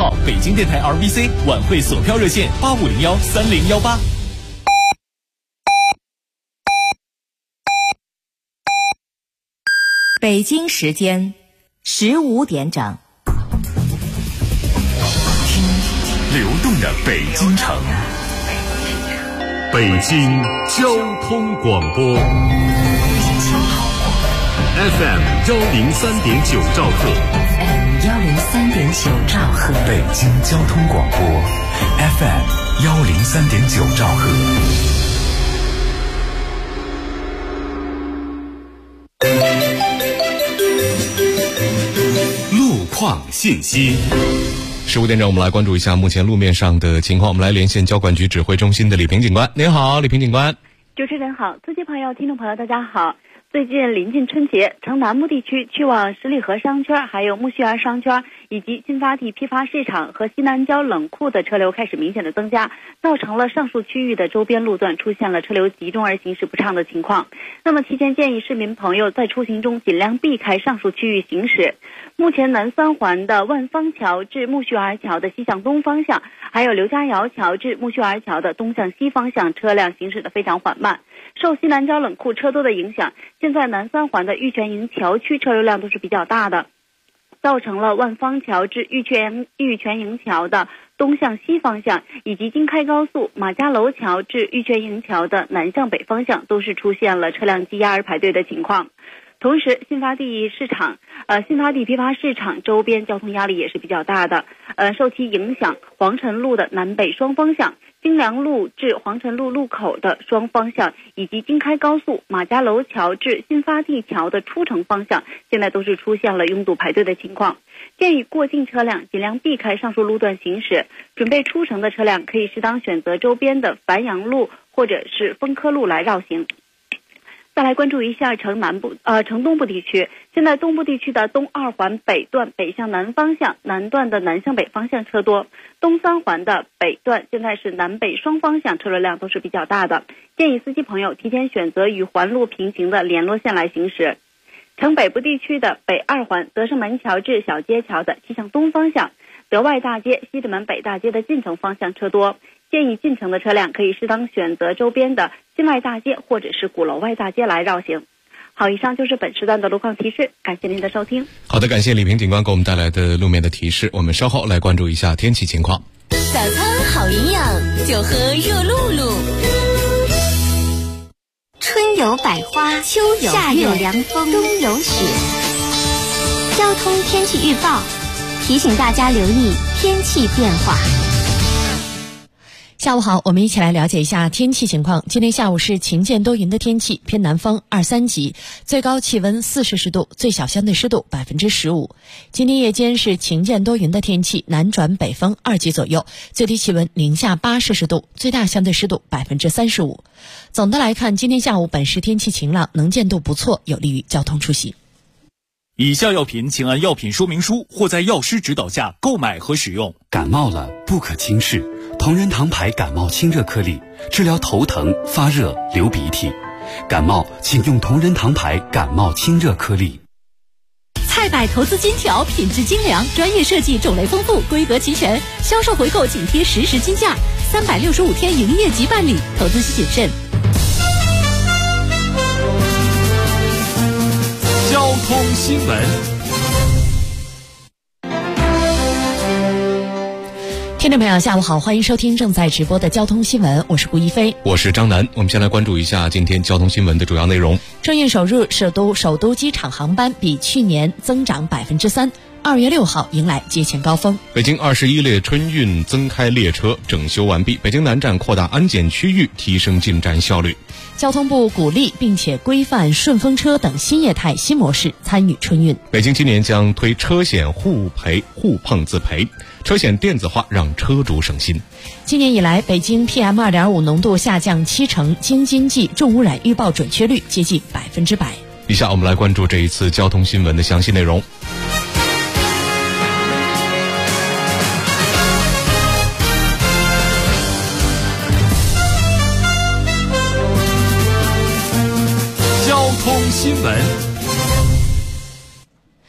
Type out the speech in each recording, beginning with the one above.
号，北京电台 RBC 晚会索票热线85013018。 北京时间15点整。 听流动的北京城，北京交通广播 FM 103.9兆赫， 103.9兆赫， 北京交通广播 FM 103.9兆赫。路况信息。 15点整，我们来关注一下目前路面上的情况。我们来连线交管局指挥中心的李平警官。您好，李平警官。 主持人好，司机朋友、听众朋友，大家好。最近临近春节，城南部地区去往十里河商圈、还有木樨园商圈以及新发地批发市场和西南郊冷库的车流开始明显的增加，造成了上述区域的周边路段出现了车流集中而行驶不畅的情况。那么提前建议市民朋友在出行中尽量避开上述区域行驶。目前南三环的万方桥至木樨园桥的西向东方向，还有刘家窑桥至木樨园桥的东向西方向车辆行驶的非常缓慢。受西南郊冷库车多的影响，现在南三环的玉泉营桥区车流量都是比较大的，造成了万方桥至玉泉营桥的东向西方向，以及京开高速马家楼桥至玉泉营桥的南向北方向都是出现了车辆积压而排队的情况。同时，新发地批发市场周边交通压力也是比较大的。受其影响，黄辰路的南北双方向、京良路至黄辰路路口的双方向，以及京开高速马家楼桥至新发地桥的出城方向，现在都是出现了拥堵排队的情况。建议过境车辆尽量避开上述路段行驶，准备出城的车辆可以适当选择周边的繁阳路或者是丰科路来绕行。再来关注一下城东部地区，现在东部地区的东二环北段北向南方向、南段的南向北方向车多，东三环的北段现在是南北双方向车流量都是比较大的，建议司机朋友提前选择与环路平行的联络线来行驶。城北部地区的北二环德胜门桥至小街桥的西向东方向、德外大街、西直门北大街的进城方向车多，建议进城的车辆可以适当选择周边的新外大街或者是鼓楼外大街来绕行。好，以上就是本时段的路况提示，感谢您的收听。 好的，感谢李平警官给我们带来的路面的提示。我们稍后来关注一下天气情况。 早餐好营养，就喝热露露。春有百花，秋有夏有凉风，冬有雪。交通天气预报提醒大家留意天气变化。 下午好，我们一起来了解一下天气情况。今天下午是晴间多云的天气，偏南风2、3级，最高气温4摄氏度，最小相对湿度15%。今天夜间是晴间多云的天气，南转北风2级左右，最低气温零下8摄氏度，最大相对湿度35%。总的来看，今天下午本市天气晴朗，能见度不错，有利于交通出行。 以下药品请按药品说明书或在药师指导下购买和使用。 感冒了不可轻视，同仁堂牌感冒清热颗粒，治疗头疼、发热、流鼻涕。感冒请用同仁堂牌感冒清热颗粒。 菜百投资金条，品质精良，专业设计，种类丰富，规格齐全，销售回购紧贴实时金价，365天营业即办理，投资需谨慎。 交通新闻。 听众朋友下午好，欢迎收听正在直播的交通新闻，我是顾一飞， 我是张楠。我们先来关注一下今天交通新闻的主要内容。 正月首日，首都机场航班比去年增长3%。2月6号迎来节前高峰。 北京21列春运增开列车整修完毕，北京南站扩大安检区域，提升进站效率。 交通部鼓励并且规范顺风车等新业态新模式参与春运。 北京今年将推车险互赔互碰自赔，车险电子化让车主省心。 今年以来，北京 PM2.5 浓度下降70%，京津冀重污染预报准确率接近100%。 以下我们来关注这一次交通新闻的详细内容。 交通新闻。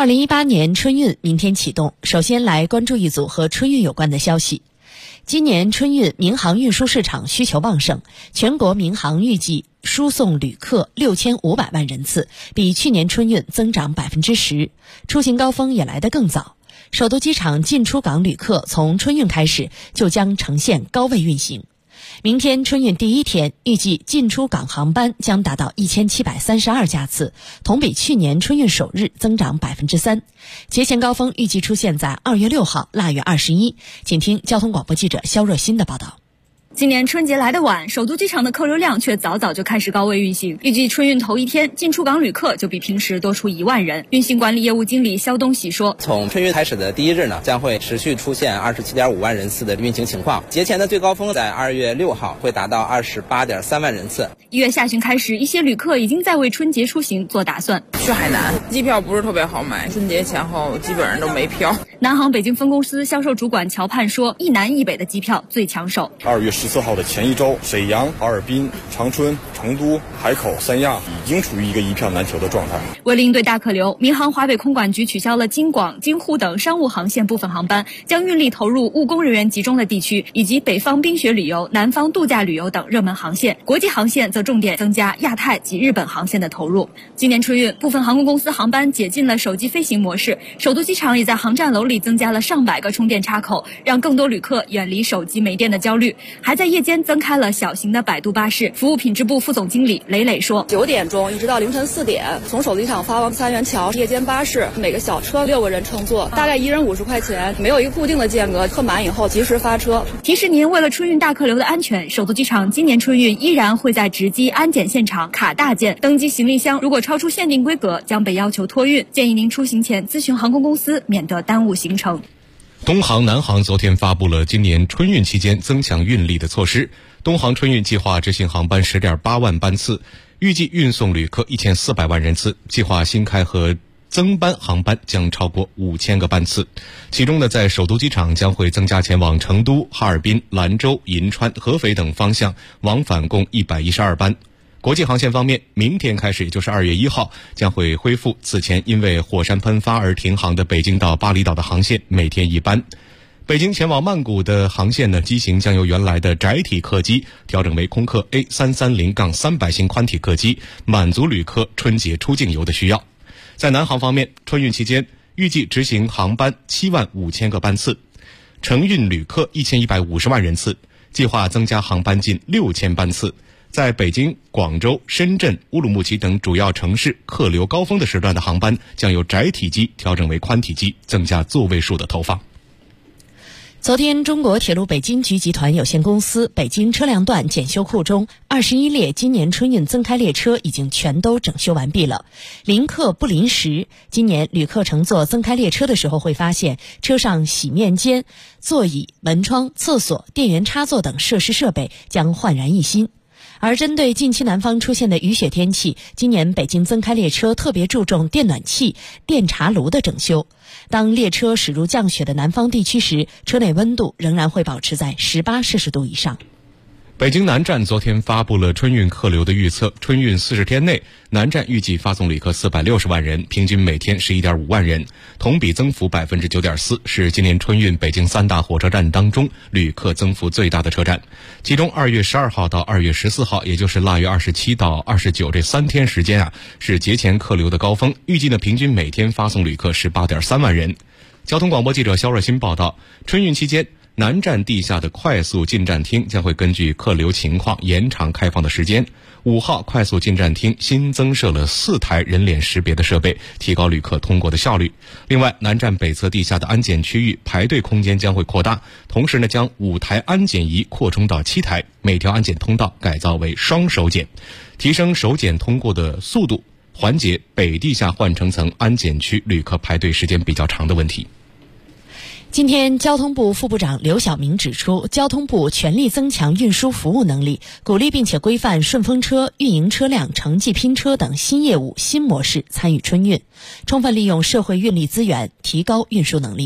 2018年春运明天启动，首先来关注一组和春运有关的消息。今年春运民航运输市场需求旺盛，全国民航预计输送旅客6500万人次，比去年春运增长10%，出行高峰也来得更早。首都机场进出港旅客从春运开始就将呈现高位运行。明天春运第一天，预计进出港航班将达到1732架次，同比去年春运首日增长3%。节前高峰预计出现在2月6号、腊月21。请听交通广播记者肖若欣的报道。 今年春节来得晚，首都机场的客流量却早早就开始高位运行。预计春运头一天，进出港旅客就比平时多出1万人。运行管理业务经理肖东喜说：“ 从春运开始的第一日呢，将会持续出现27.5万人次的运行情况。节前的最高峰在2月6号会达到28.3万人次。 1月下旬开始，一些旅客已经在为春节出行做打算。 去海南，机票不是特别好买，春节前后基本上都没票。 南航北京分公司销售主管乔盼说：“一南一北的机票最抢手。 2月14号的前一周，沈阳、哈尔滨、长春、成都、海口、三亚已经处于一个一票难求的状态。” 为了应对大客流，民航华北空管局取消了京广、京沪等商务航线部分航班，将运力投入务工人员集中的地区，以及北方冰雪旅游、南方度假旅游等热门航线。国际航线则重点增加亚太及日本航线的投入。今年春运，部分航空公司航班解禁了手机飞行模式，首都机场也在航站楼里增加了上百个充电插口，让更多旅客远离手机没电的焦虑。还在夜间增开了小型的摆渡巴士。服务品质部副总经理雷磊说 ：9点钟一直到凌晨4点，从首都机场发往三元桥夜间巴士，每个小车6个人乘坐，大概1人50块钱，没有一个固定的间隔，客满以后及时发车。 提示您，为了春运大客流的安全，首都机场今年春运依然会在值机安检现场卡大件，登机行李箱如果超出限定规格将被要求托运，建议您出行前咨询航空公司，免得耽误行程。 东航、南航昨天发布了今年春运期间增强运力的措施。东航春运计划执行航班10.8万班次，预计运送旅客1400万人次，计划新开和增班航班将超过5000个班次。其中呢，在首都机场将会增加前往成都、哈尔滨、兰州、银川、合肥等方向往返共112班。国际航线方面，明天开始，也就是2月1号，将会恢复此前因为火山喷发而停航的北京到巴厘岛的航线，每天1班。北京前往曼谷的航线呢，机型将由原来的窄体客机调整为空客 A330-300 型宽体客机，满足旅客春节出境游的需要。在南航方面，春运期间预计执行航班75000个班次，承运旅客1150万人次，计划增加航班近6000班次。在北京、广州、深圳、乌鲁木齐等主要城市客流高峰的时段的航班将由窄体机调整为宽体机，增加座位数的投放。 昨天，中国铁路北京局集团有限公司北京车辆段检修库中21列今年春运增开列车已经全都整修完毕了。临客不临时，今年旅客乘坐增开列车的时候会发现，车上洗面间、座椅、门窗、厕所、电源插座等设施设备将焕然一新。而针对近期南方出现的雨雪天气，今年北京增开列车特别注重电暖气、电茶炉的整修。当列车驶入降雪的南方地区时，车内温度仍然会保持在18摄氏度以上。 北京南站昨天发布了春运客流的预测，春运40天内，南站预计发送旅客460万人，平均每天11.5万人，同比增幅9.4%，是今年春运北京3大火车站当中旅客增幅最大的车站。其中2月12号到2月14号，也就是腊月27到29这3天时间是节前客流的高峰，预计呢平均每天发送旅客18.3万人。交通广播记者肖若欣报道，春运期间，南站地下的快速进站厅将会根据客流情况延长开放的时间。5号快速进站厅新增设了4台人脸识别的设备，提高旅客通过的效率。另外，南站北侧地下的安检区域排队空间将会扩大，同时呢将5台安检仪扩充到7台，每条安检通道改造为双手检，提升手检通过的速度，缓解北地下换乘层安检区旅客排队时间比较长的问题。 今天，交通部副部长刘晓明指出，交通部全力增强运输服务能力，鼓励并且规范顺风车、运营车辆、城际拼车等新业务、新模式参与春运，充分利用社会运力资源，提高运输能力。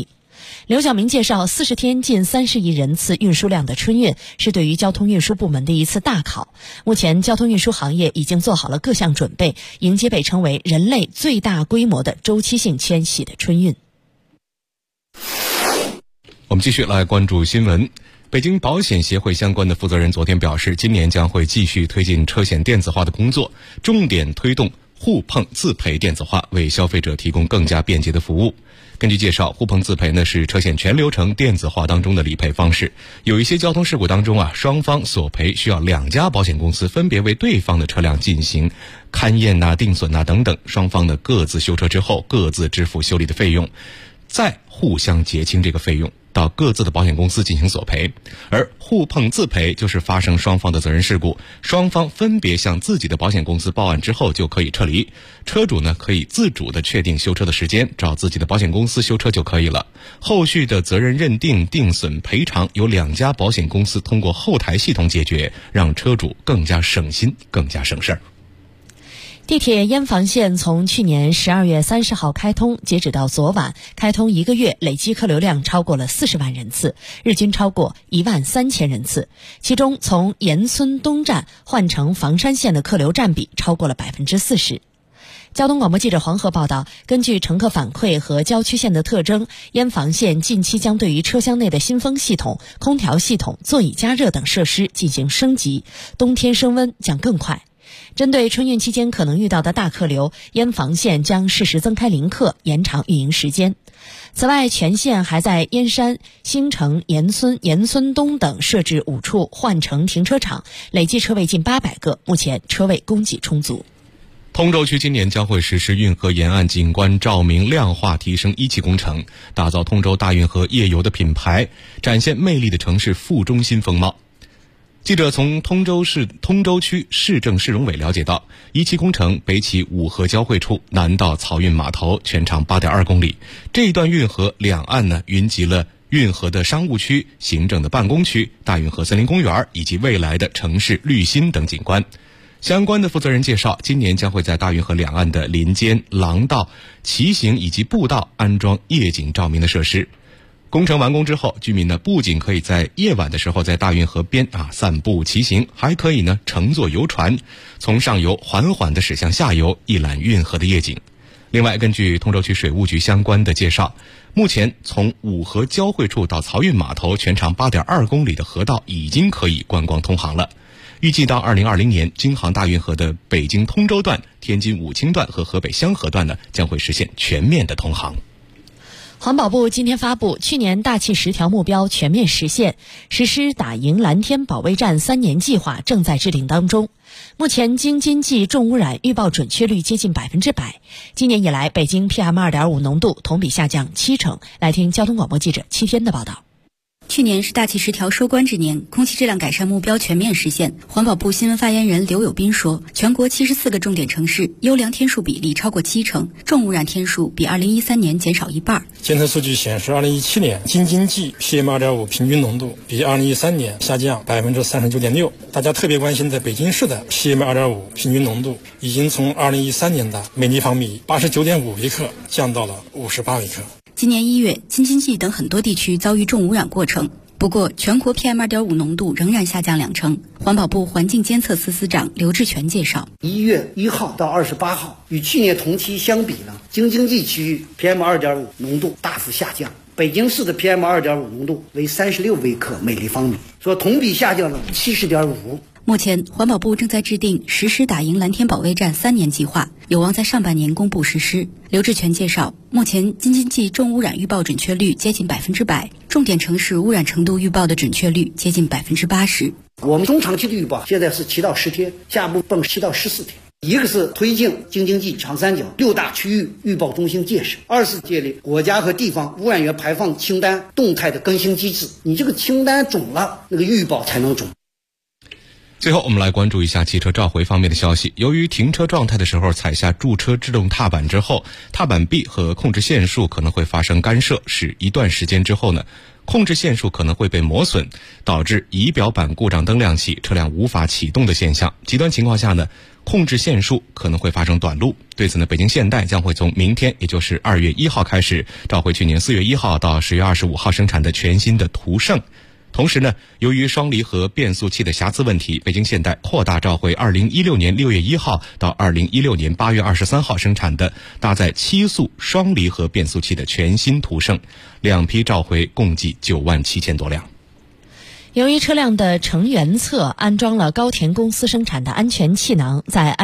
刘晓明介绍，40天近30亿人次运输量的春运是对于交通运输部门的一次大考。目前，交通运输行业已经做好了各项准备，迎接被称为人类最大规模的周期性迁徙的春运。 我们继续来关注新闻。北京保险协会相关的负责人昨天表示，今年将会继续推进车险电子化的工作，重点推动互碰自赔电子化，为消费者提供更加便捷的服务。根据介绍，互碰自赔呢是车险全流程电子化当中的理赔方式。有一些交通事故当中双方索赔需要2家保险公司分别为对方的车辆进行勘验定损等等，双方的各自修车之后各自支付修理的费用，再互相结清这个费用，到各自的保险公司进行索赔。而互碰自赔就是发生双方的责任事故，双方分别向自己的保险公司报案之后就可以撤离，车主呢可以自主的确定修车的时间，找自己的保险公司修车就可以了。后续的责任认定、定损、赔偿由2家保险公司通过后台系统解决，让车主更加省心，更加省事儿。 地铁燕房线从去年12月30号开通，截止到昨晚，开通1个月累计客流量超过了40万人次，日均超过13000人次。其中，从延村东站换乘房山线的客流占比超过了40%。交通广播记者黄河报道，根据乘客反馈和郊区线的特征，燕房线近期将对于车厢内的新风系统、空调系统、座椅加热等设施进行升级，冬天升温将更快。针对春运期间可能遇到的大客流，燕房线将适时增开临客，延长运营时间。此外，全线还在燕山、新城、延村、延村东等设置5处换乘停车场，累计车位近800个，目前车位供给充足。 通州区今年将会实施运河沿岸景观照明亮化提升1期工程，打造通州大运河夜游的品牌，展现魅力的城市副中心风貌。记者从通州区市政市容委了解到，1期工程北起五河交汇处，南到漕运码头，全长8.2公里。这一段运河两岸呢，云集了运河的商务区、行政的办公区、大运河森林公园以及未来的城市绿心等景观。相关的负责人介绍，今年将会在大运河两岸的林间、廊道、骑行以及步道安装夜景照明的设施。工程完工之后，居民呢不仅可以在夜晚的时候在大运河边散步骑行，还可以呢乘坐游船，从上游缓缓地驶向下游，一览运河的夜景。另外，根据通州区水务局相关的介绍，目前从五河交汇处到漕运码头全长8.2公里的河道已经可以观光通航了。预计到2020年，京杭大运河的北京通州段、天津武清段和河北香河段呢将会实现全面的通航。 环保部今天发布去年大气10条目标全面实现，实施打赢蓝天保卫战3年计划正在制定当中。目前京津冀重污染预报准确率接近100%。今年以来，北京 PM2.5 浓度同比下降70%。来听交通广播记者7天的报道。 去年是大气10条收官之年，空气质量改善目标全面实现。环保部新闻发言人刘友斌说，全国74个重点城市优良天数比例超过70%，重污染天数比2013年减少1半。 监测数据显示，2017年京津冀 PM2.5 平均浓度比2013年下降39.6%。大家特别关心在北京市的 PM2.5 平均浓度已经从2013年的每立方米89.5微克降到了58微克。 今年1月，京津冀等很多地区遭遇重污染过程，不过全国 PM2.5 浓度仍然下降2成。环保部环境监测司司长刘志全介绍 ，1月1号到28号与去年同期相比呢，京津冀区域 PM2.5 浓度大幅下降，北京市的 PM2.5 浓度为36微克每立方米，说同比下降了70.5%。 目前，环保部正在制定实施打赢蓝天保卫战3年计划，有望在上半年公布实施。刘志全介绍，目前京津冀重污染预报准确率接近100%，重点城市污染程度预报的准确率接近80%。 我们中长期的预报现在是7到10天，下步奔7到14天。一个是推进京津冀长三角6大区域预报中心建设，二是建立国家和地方污染源排放清单动态的更新机制。你这个清单准了，那个预报才能准。 最后我们来关注一下汽车召回方面的消息。由于停车状态的时候踩下驻车制动踏板之后，踏板壁和控制线束可能会发生干涉，使一段时间之后呢，控制线束可能会被磨损，导致仪表板故障灯亮起，车辆无法启动的现象。极端情况下呢， 控制线数可能会发生短路。对此呢，北京现代将会从明天，也就是2月1号开始，召回去年4月1号到10月25号生产的全新的途胜。同时呢，由于双离合变速器的瑕疵问题，北京现代扩大召回2016年6月1号到2016年8月23号生产的搭载7速双离合变速器的全新途胜，2批召回共计97000多辆。 由于车辆的成员侧安装了高田公司生产的安全气囊，在